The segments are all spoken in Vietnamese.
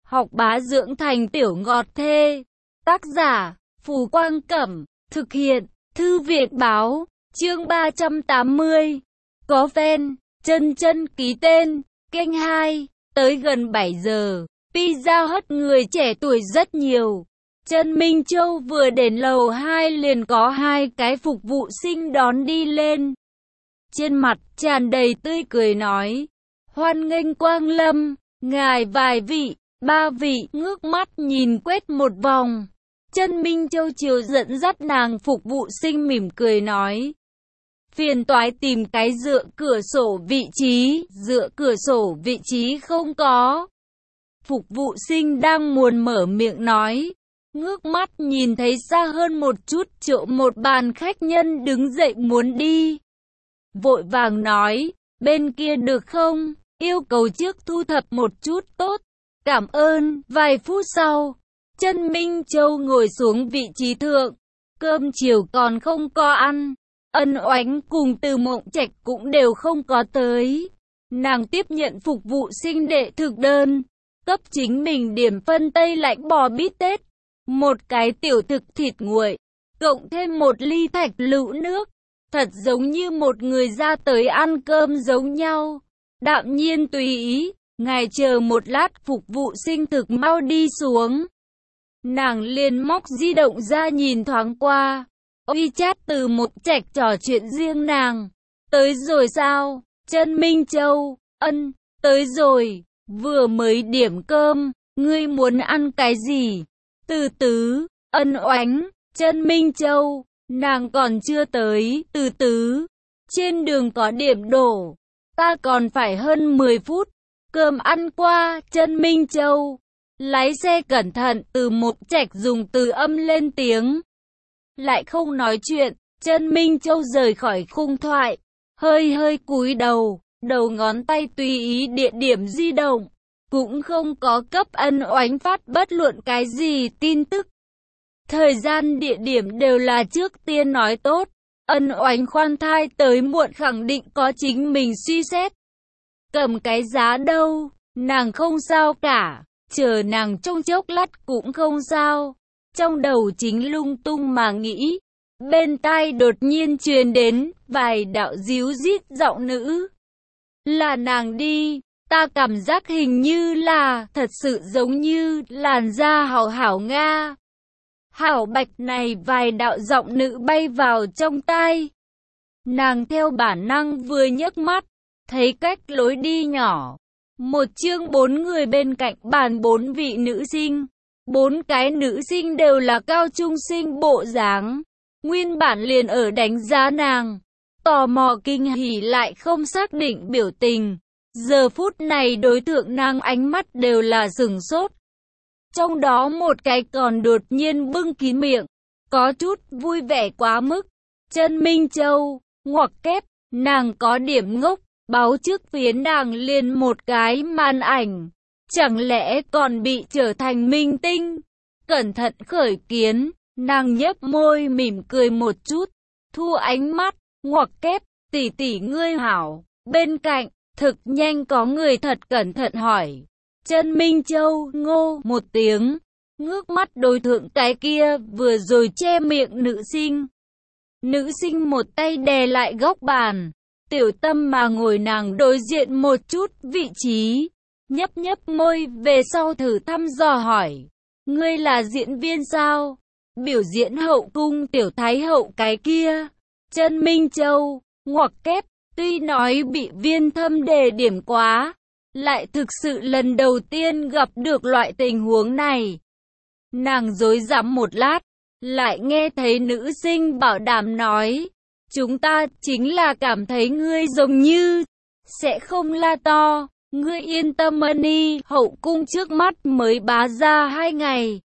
học bá dưỡng thành tiểu ngọt thê. Tác giả, Phù Quang Cẩm. Thực hiện, Thư viện Báo. Chương 380. Có fan, chân chân ký tên. Kênh 2. Tới gần 7 giờ, Pizza Hut người trẻ tuổi rất nhiều. Trần Minh Châu vừa đến lầu 2 liền có 2 cái phục vụ sinh đón đi lên. Trên mặt tràn đầy tươi cười nói: hoan nghênh quang lâm, ngài vài vị, 3 vị. Ngước mắt nhìn quét một vòng, Trần Minh Châu chiều dẫn dắt nàng phục vụ sinh mỉm cười nói: phiền toái tìm cái dựa cửa sổ vị trí. Dựa cửa sổ vị trí không có. Phục vụ sinh đang muốn mở miệng nói, ngước mắt nhìn thấy xa hơn một chút chỗ một bàn khách nhân đứng dậy muốn đi. Vội vàng nói, bên kia được không? Yêu cầu trước thu thập một chút. Tốt, cảm ơn. Vài phút sau, Trần Minh Châu ngồi xuống vị trí thượng. Cơm chiều còn không có ăn. Ân Oánh cùng Từ Mộng Trạch cũng đều không có tới. Nàng tiếp nhận phục vụ sinh đệ thực đơn, cấp chính mình điểm phân tây lạnh bò bít tết, một cái tiểu thực thịt nguội, cộng thêm một ly thạch lựu nước. Thật giống như một người ra tới ăn cơm giống nhau. Đạm nhiên tùy ý, ngài chờ một lát, phục vụ sinh thực mau đi xuống. Nàng liền móc di động ra nhìn thoáng qua. WeChat Từ Mộng Trạch trò chuyện riêng nàng. Tới rồi sao? Trần Minh Châu, ân, tới rồi, vừa mới điểm cơm, ngươi muốn ăn cái gì? Từ Tứ, Ân Oánh, Trần Minh Châu, nàng còn chưa tới. Từ Tứ, trên đường có điểm đổ, ta còn phải hơn 10 phút, cơm ăn qua. Trần Minh Châu, lái xe cẩn thận. Từ Mộng Trạch dùng từ âm lên tiếng, lại không nói chuyện. Trần Minh Châu rời khỏi khung thoại, hơi hơi cúi đầu, đầu ngón tay tùy ý địa điểm di động, cũng không có cấp Ân Oánh phát bất luận cái gì tin tức. Thời gian địa điểm đều là trước tiên nói tốt. Ân Oánh khoan thai tới muộn khẳng định có chính mình suy xét. Cầm cái giá đâu, nàng không sao cả, chờ nàng trong chốc lát cũng không sao. Trong đầu chính lung tung mà nghĩ, bên tai đột nhiên truyền đến vài đạo díu dít giọng nữ. Là nàng đi, ta cảm giác hình như là, thật sự giống như, làn da hảo hảo Nga. Hảo bạch này. Vài đạo giọng nữ bay vào trong tai. Nàng theo bản năng vừa nhấc mắt, thấy cách lối đi nhỏ. Một chương 4 người bên cạnh bàn 4 vị nữ sinh. 4 cái nữ sinh đều là cao trung sinh bộ dáng. Nguyên bản liền ở đánh giá nàng. Tò mò kinh hỉ lại không xác định biểu tình. Giờ phút này đối tượng nàng ánh mắt đều là sửng sốt. Trong đó một cái còn đột nhiên bưng kín miệng, có chút vui vẻ quá mức. Trần Minh Châu, ngoặc kép, nàng có điểm ngốc, báo trước phía nàng liền một cái màn ảnh. Chẳng lẽ còn bị trở thành minh tinh? Cẩn thận khởi kiến, nàng nhếch môi mỉm cười một chút, thu ánh mắt, ngoặc kép, tỷ tỷ ngươi hảo. Bên cạnh, thực nhanh có người thật cẩn thận hỏi. Trần Minh Châu ngô một tiếng, ngước mắt đối thượng cái kia vừa rồi che miệng nữ sinh. Nữ sinh một tay đè lại góc bàn, tiểu tâm mà ngồi nàng đối diện một chút vị trí, nhấp nhấp môi về sau thử thăm dò hỏi. Ngươi là diễn viên sao? Biểu diễn hậu cung tiểu thái hậu cái kia. Trần Minh Châu, ngoặc kép, tuy nói bị viên thâm đề điểm quá, lại thực sự lần đầu tiên gặp được loại tình huống này. Nàng rối rắm một lát, lại nghe thấy nữ sinh bảo đảm nói, chúng ta chính là cảm thấy ngươi giống như sẽ không la to. Ngươi yên tâm đi, hậu cung trước mắt mới bá ra 2 ngày.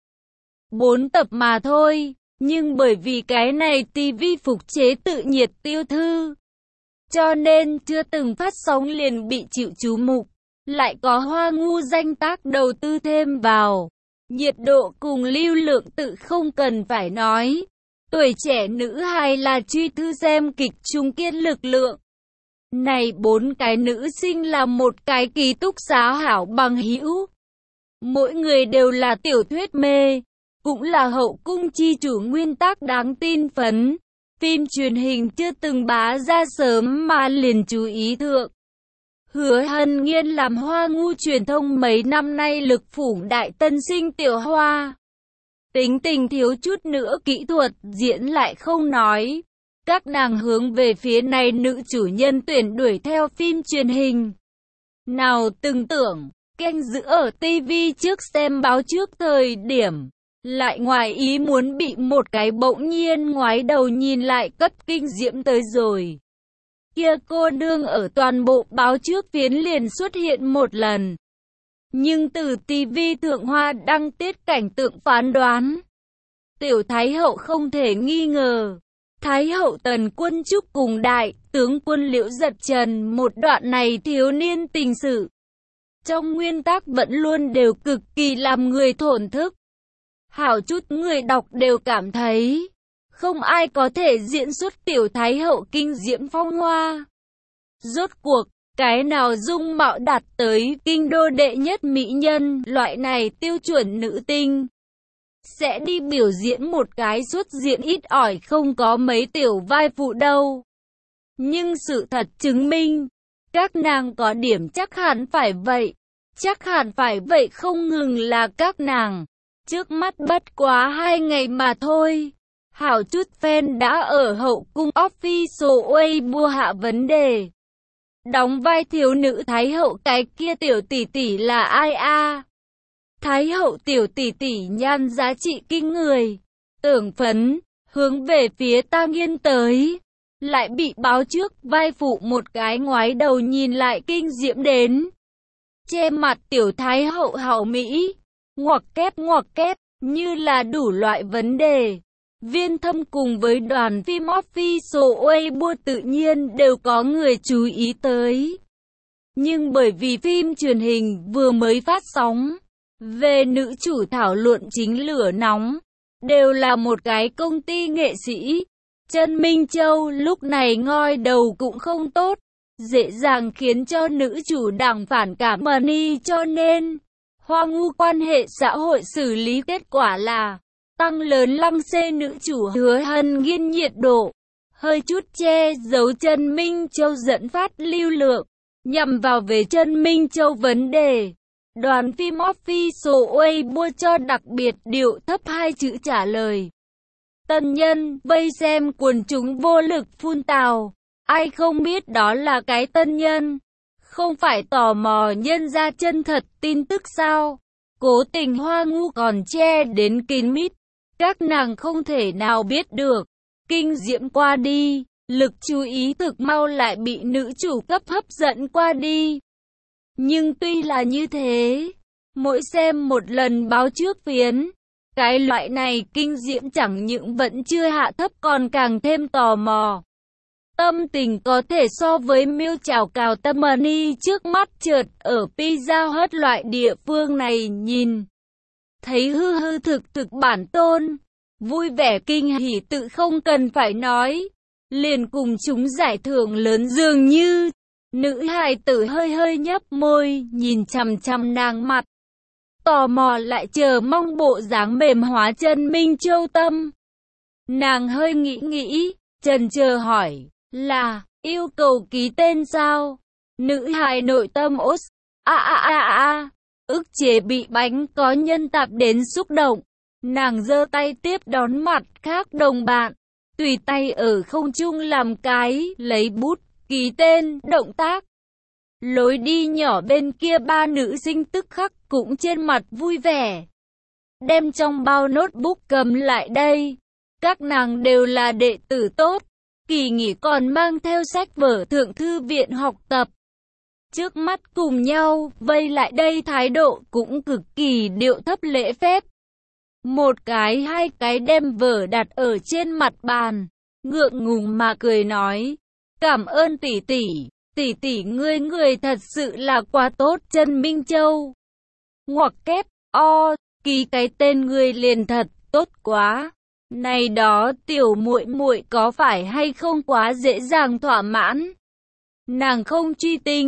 4 tập mà thôi, nhưng bởi vì cái này tivi phục chế tự nhiệt tiêu thư, cho nên chưa từng phát sóng liền bị chịu chú mục. Lại có Hoa Ngu danh tác đầu tư thêm vào, nhiệt độ cùng lưu lượng tự không cần phải nói. Tuổi trẻ nữ hài là truy thư xem kịch chung kiên lực lượng. Này 4 cái nữ sinh là một cái ký túc xá hảo bằng hữu. Mỗi người đều là tiểu thuyết mê, cũng là hậu cung chi chủ nguyên tắc đáng tin phấn. Phim truyền hình chưa từng bá ra sớm mà liền chú ý thượng. Hứa Hân Nghiên làm Hoa Ngu truyền thông mấy năm nay lực phủng đại tân sinh tiểu hoa. Tính tình thiếu chút nữa kỹ thuật, diễn lại không nói. Các nàng hướng về phía này nữ chủ nhân tuyển đuổi theo phim truyền hình. Nào từng tưởng, canh giữ ở TV trước xem báo trước thời điểm. Lại ngoài ý muốn bị một cái bỗng nhiên ngoái đầu nhìn lại cất kinh diễm tới rồi. Kia cô nương ở toàn bộ báo trước phiến liền xuất hiện một lần. Nhưng từ TV thượng hoa đăng tiết cảnh tượng phán đoán. Tiểu Thái Hậu không thể nghi ngờ. Thái Hậu Tần Quân Trúc cùng đại tướng quân Liễu Giật Trần một đoạn này thiếu niên tình sự. Trong nguyên tắc vẫn luôn đều cực kỳ làm người thổn thức. Hảo chút người đọc đều cảm thấy không ai có thể diễn xuất Tiểu Thái Hậu kinh diễm phong hoa. Rốt cuộc, cái nào dung mạo đạt tới kinh đô đệ nhất mỹ nhân loại này tiêu chuẩn nữ tinh. Sẽ đi biểu diễn một cái xuất diễn ít ỏi không có mấy tiểu vai phụ đâu. Nhưng sự thật chứng minh, các nàng có điểm chắc hẳn phải vậy. Chắc hẳn phải vậy không ngừng là các nàng. Trước mắt bất quá 2 ngày mà thôi. Hảo chút fan đã ở hậu cung official Weibo hạ vấn đề. Đóng vai thiếu nữ Thái Hậu cái kia tiểu tỷ tỷ là ai a? Thái Hậu tiểu tỷ tỷ nhan giá trị kinh người. Tưởng phấn, hướng về phía Ta Nghiên tới. Lại bị báo trước vai phụ một cái ngoái đầu nhìn lại kinh diễm đến. Che mặt Tiểu Thái Hậu hảo mỹ. Ngoặc kép, như là đủ loại vấn đề. Viên Thâm cùng với đoàn phim official Weibo tự nhiên đều có người chú ý tới. Nhưng bởi vì phim truyền hình vừa mới phát sóng, về nữ chủ thảo luận chính lửa nóng, đều là một cái công ty nghệ sĩ. Trần Minh Châu lúc này ngoi đầu cũng không tốt, dễ dàng khiến cho nữ chủ đảng phản cảm money cho nên Hoa Ngu quan hệ xã hội xử lý kết quả là tăng lớn lăng xê nữ chủ Hứa Hân Nghiên nhiệt độ, hơi chút che giấu Trần Minh Châu dẫn phát lưu lượng, nhằm vào về Trần Minh Châu vấn đề. Đoàn phim official Weibo cho đặc biệt điệu thấp 2 chữ trả lời. Tân nhân, vây xem quần chúng vô lực phun tào. Ai không biết đó là cái tân nhân? Không phải tò mò nhân ra chân thật tin tức sao? Cố tình Hoa Ngu còn che đến kín mít. Các nàng không thể nào biết được. Kinh diễm qua đi, lực chú ý thực mau lại bị nữ chủ cấp hấp dẫn qua đi. Nhưng tuy là như thế, mỗi xem một lần báo trước phiến, cái loại này kinh diễm chẳng những vẫn chưa hạ thấp còn càng thêm tò mò. Tâm tình có thể so với miêu chảo cào tâm money trước mắt trượt ở Pizza Hut loại địa phương này nhìn. Thấy hư thực bản tôn, vui vẻ kinh hỉ tự không cần phải nói, liền cùng chúng giải thưởng lớn dường như. Nữ hài tử hơi nhấp môi, nhìn chằm chằm nàng mặt. Tò mò lại chờ mong bộ dáng mềm hóa Trần Minh Châu tâm. Nàng hơi nghĩ, chần chờ hỏi, là, yêu cầu ký tên sao? Nữ hài nội tâm ốt, ức chế bị bánh có nhân tạp đến xúc động. Nàng giơ tay tiếp đón mặt khác đồng bạn, tùy tay ở không trung làm cái, lấy bút, ký tên, động tác. Lối đi nhỏ bên kia 3 nữ sinh tức khắc cũng trên mặt vui vẻ. Đem trong bao notebook cầm lại đây. Các nàng đều là đệ tử tốt. Kỳ nghỉ còn mang theo sách vở thượng thư viện học tập. Trước mắt cùng nhau, vây lại đây thái độ cũng cực kỳ điệu thấp lễ phép. Một cái 2 cái đem vở đặt ở trên mặt bàn. Ngượng ngùng mà cười nói. Cảm ơn tỷ tỷ ngươi thật sự là quá tốt Trần Minh Châu. Ngoặc kép, ký cái tên ngươi liền thật tốt quá. Này đó tiểu muội muội có phải hay không quá dễ dàng thỏa mãn? Nàng không truy tinh,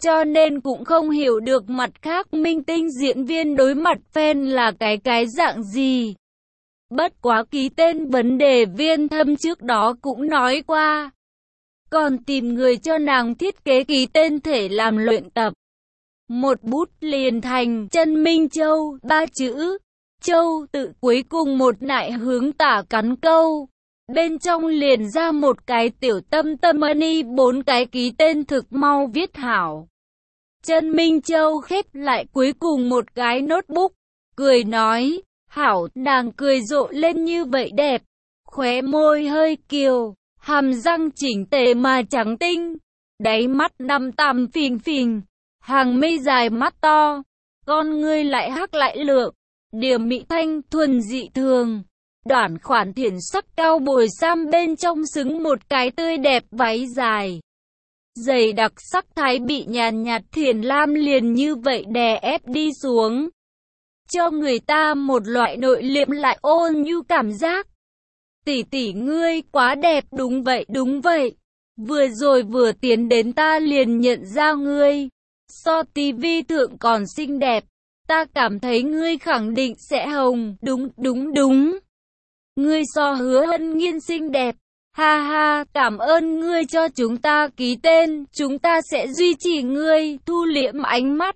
cho nên cũng không hiểu được mặt khác minh tinh diễn viên đối mặt fan là cái dạng gì. Bất quá ký tên vấn đề Viên Thâm trước đó cũng nói qua. Còn tìm người cho nàng thiết kế ký tên thể làm luyện tập. Một bút liền thành Chân Minh Châu, 3 chữ. Châu tự cuối cùng một nại hướng tả cắn câu. Bên trong liền ra một cái tiểu tâm tâm money, 4 cái ký tên thực mau viết hảo. Chân Minh Châu khép lại cuối cùng một cái notebook, cười nói, hảo, nàng cười rộ lên như vậy đẹp, khóe môi hơi kiều, hàm răng chỉnh tề mà trắng tinh, đáy mắt đăm tằm phình phình, hàng mi dài mắt to, con ngươi lại hắc lại lượng, điểm mỹ thanh thuần dị thường. Đoản khoản thiển sắc cao bồi sam bên trong xứng một cái tươi đẹp váy dài. Dày đặc sắc thái bị nhàn nhạt thiền lam liền như vậy đè ép đi xuống. Cho người ta một loại nội liệm lại ôn nhu cảm giác. Tỷ tỷ ngươi quá đẹp, đúng vậy. Vừa rồi vừa tiến đến ta liền nhận ra ngươi. So tivi thượng còn xinh đẹp. Ta cảm thấy ngươi khẳng định sẽ hồng, đúng. Ngươi so Hứa Hân Nhiên xinh đẹp. Ha ha, cảm ơn ngươi cho chúng ta ký tên, chúng ta sẽ duy trì ngươi, thu liễm ánh mắt.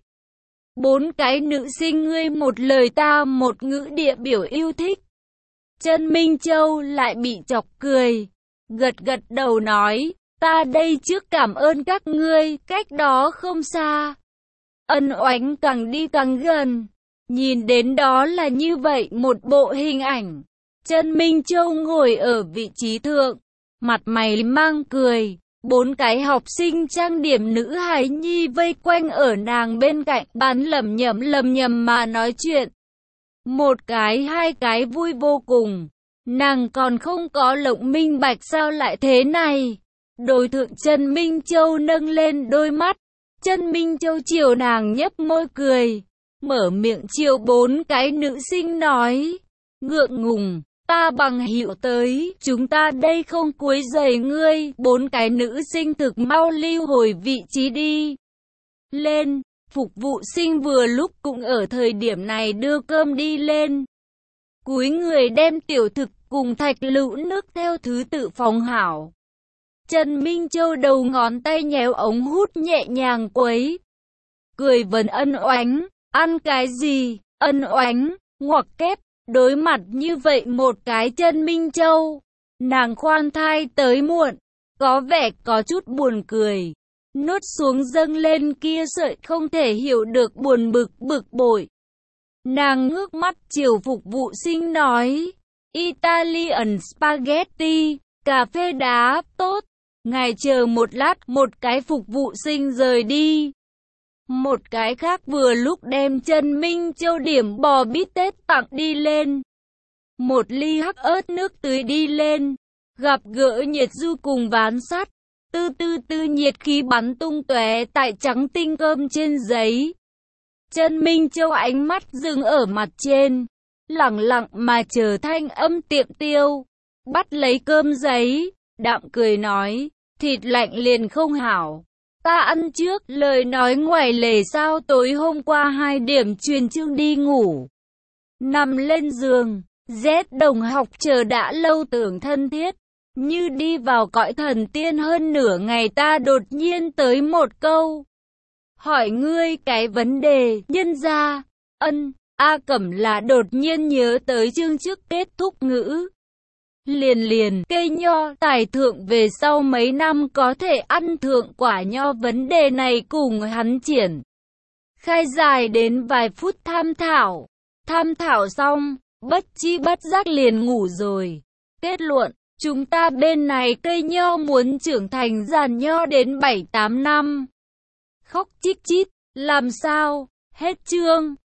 4 cái nữ sinh ngươi một lời ta một ngữ địa biểu yêu thích. Chân Minh Châu lại bị chọc cười, gật đầu nói, ta đây trước cảm ơn các ngươi, cách đó không xa. Ân Oánh càng đi càng gần, nhìn đến đó là như vậy một bộ hình ảnh. Chân Minh Châu ngồi ở vị trí thượng, mặt mày mang cười, 4 cái học sinh trang điểm nữ hài nhi vây quanh ở nàng bên cạnh, bán lẩm nhẩm mà nói chuyện. 1 cái 2 cái vui vô cùng, nàng còn không có lộng minh bạch sao lại thế này. Đối thượng Chân Minh Châu nâng lên đôi mắt, Chân Minh Châu chiều nàng nhếch môi cười, mở miệng chiều 4 cái nữ sinh nói, ngượng ngùng. Ta bằng hữu tới, chúng ta đây không quấy rầy ngươi. 4 cái nữ sinh thực mau lưu hồi vị trí đi. Lên, phục vụ sinh vừa lúc cũng ở thời điểm này đưa cơm đi lên. Cúi người đem tiểu thực cùng thạch lựu nước theo thứ tự phóng hảo. Trần Minh Châu đầu ngón tay nhéo ống hút nhẹ nhàng quấy. Cười vấn Ân Oánh, ăn cái gì? Ân Oánh, ngoặc kép. Đối mặt như vậy một cái Chân Minh Châu, nàng khoan thai tới muộn, có vẻ có chút buồn cười, nuốt xuống dâng lên kia sợi không thể hiểu được buồn bực bội. Nàng ngước mắt chiều phục vụ sinh nói, Italian Spaghetti, cà phê đá, tốt, ngài chờ một lát. Một cái phục vụ sinh rời đi. Một cái khác vừa lúc đem Chân Minh Châu điểm bò bít tết tặng đi lên. Một ly hắc ớt nước tưới đi lên. Gặp gỡ nhiệt du cùng ván sắt. Tư nhiệt khí bắn tung tóe tại trắng tinh cơm trên giấy. Chân Minh Châu ánh mắt dừng ở mặt trên. Lẳng lặng mà chờ thanh âm tiệm tiêu. Bắt lấy cơm giấy. Đạm cười nói. Thịt lạnh liền không hảo. Ta ăn trước, lời nói ngoài lề sao tối hôm qua 2 điểm truyền chương đi ngủ. Nằm lên giường, Z đồng học chờ đã lâu tưởng thân thiết, như đi vào cõi thần tiên hơn nửa ngày ta đột nhiên tới một câu. Hỏi ngươi cái vấn đề, nhân ra, A Cẩm là đột nhiên nhớ tới chương trước kết thúc ngữ. Liền cây nho tài thượng về sau mấy năm có thể ăn thượng quả nho, vấn đề này cùng hắn triển khai dài đến vài phút tham thảo xong, bất chi bất giác liền ngủ rồi. Kết luận, chúng ta bên này cây nho muốn trưởng thành giàn nho đến 7-8 năm. Khóc chít chít, làm sao? Hết chương.